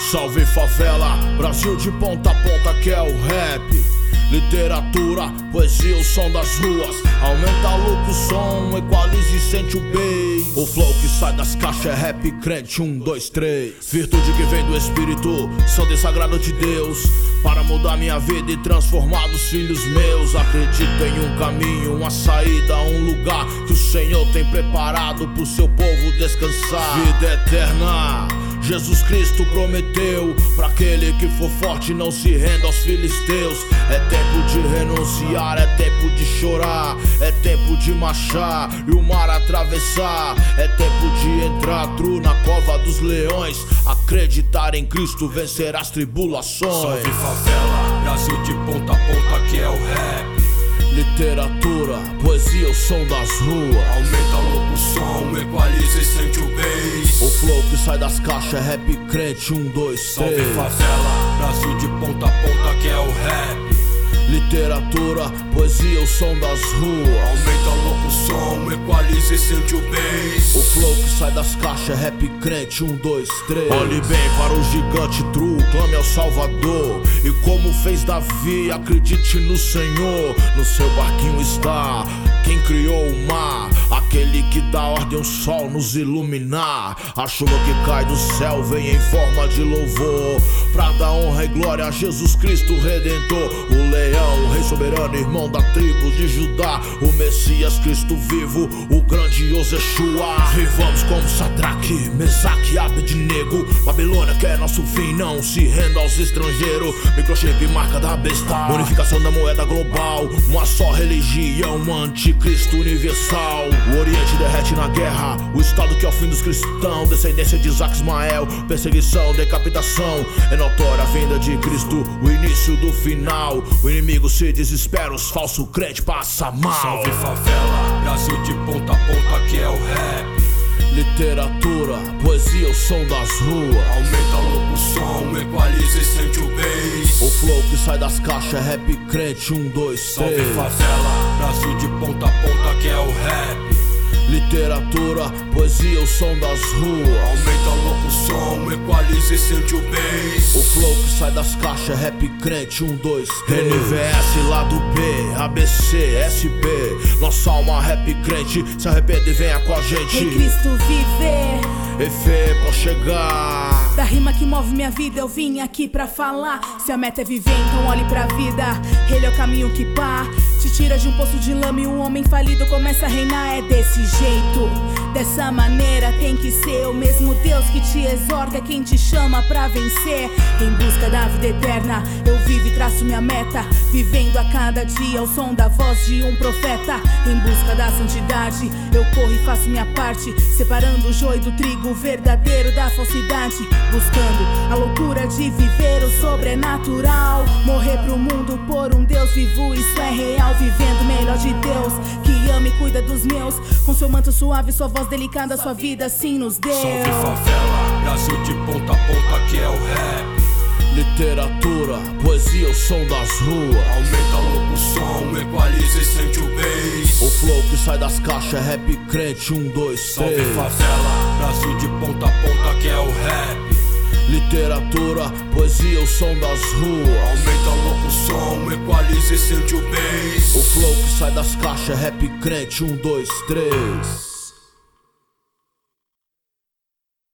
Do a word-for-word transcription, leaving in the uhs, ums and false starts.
Salve favela, Brasil de ponta a ponta que é o rap. Literatura, poesia, o som das ruas. Aumenta louco o som, equaliza e sente o bass. O flow que sai das caixas é rap crente, um, dois, três. Virtude que vem do Espírito, santo e sagrado de Deus, para mudar minha vida e transformar dos filhos meus. Acredito em um caminho, uma saída, um lugar que o Senhor tem preparado pro seu povo descansar. Vida eterna, Jesus Cristo prometeu pra aquele que for forte não se renda aos filisteus. É tempo de renunciar, é tempo de chorar, é tempo de marchar e o mar atravessar. É tempo de entrar true na cova dos leões. Acreditar em Cristo, vencer as tribulações. Salve favela, Brasil de ponta a ponta que é o rap. Literatura, poesia, o som das ruas. Aumenta louco o som, equaliza e sente o bass. O flow que sai das caixas é rap crente, um, dois, Salve três. favela, Brasil de ponta a ponta que é o rap. Literatura, poesia, o som das ruas. Aumenta louco o som, equaliza e sente o bass. O flow que sai das caixas é rap crente, um, dois, três. Olhe bem para o gigante true, clame ao Salvador. E como fez Davi, acredite no Senhor. No seu barquinho está quem criou o mar, aquele que dá ordem ao sol nos iluminar. A chuva que cai do céu vem em forma de louvor, pra dar honra e glória a Jesus Cristo Redentor. O leão, o rei soberano, irmão da tribo de Judá, o Messias Cristo vivo, o grandioso Yeshua. E vamos como Sadraque, Mesaque e Abednego. Babilônia que é nosso fim, não se renda aos estrangeiros. Microchip, marca da besta, unificação da moeda global, uma só religião, anticristo universal. O Oriente derrete na guerra, o Estado que é o fim dos cristãos. Descendência de Isaac e Ismael, perseguição, decapitação. É notória a vinda de Cristo, o início do final. O inimigo se desespera, os falsos crentes passam mal. Salve favela, Brasil de ponta a ponta que é o rap. Literatura, poesia, o som das ruas. Aumenta louco o som, equaliza e sente o bass. O flow que sai das caixas é rap crente, um, dois, Salve três. favela, Brasil de ponta a ponta que é o rap. Literatura, poesia, o som das ruas. Aumenta louco o som, equaliza e sente o bass. O flow que sai das caixas é rap crente, um, dois, três. N V S, lado B, A B C, S B. Nossa alma rap crente, se arrepende e venha com a gente. Em Cristo viver, E fé pode chegar. da rima que move minha vida eu vim aqui pra falar. Se a meta é viver, então olhe pra vida. Ele é o caminho que pá, te tira de um poço de lama e um homem falido começa a reinar. É desse jeito, dessa maneira tem que ser. O mesmo Deus que te exorta é quem te chama pra vencer. Em busca da vida eterna, eu vivo e traço minha meta, vivendo a cada dia ao som da voz de um profeta. Em busca da santidade, eu corro e faço minha parte, separando o joio do trigo, o verdadeiro da falsidade. Buscando a loucura de viver o sobrenatural, morrer pro mundo por um Deus vivo, isso é real. Vivendo o melhor de Deus, que ama e cuida dos meus. Com seu manto suave, sua voz delicada, sua vida assim nos deu. Salve favela, Brasil de ponta a ponta que é o rap. Literatura, poesia, o som das ruas. Aumenta louco o som, equaliza e sente o bass. O flow que sai das caixas é rap crente, um, dois, Salve três. favela, Brasil de ponta a ponta que é o rap. Literatura, poesia, o som das ruas. Aumenta louco o som, equaliza e sente o bass. O flow que sai das caixas é rap crente, um, dois, três.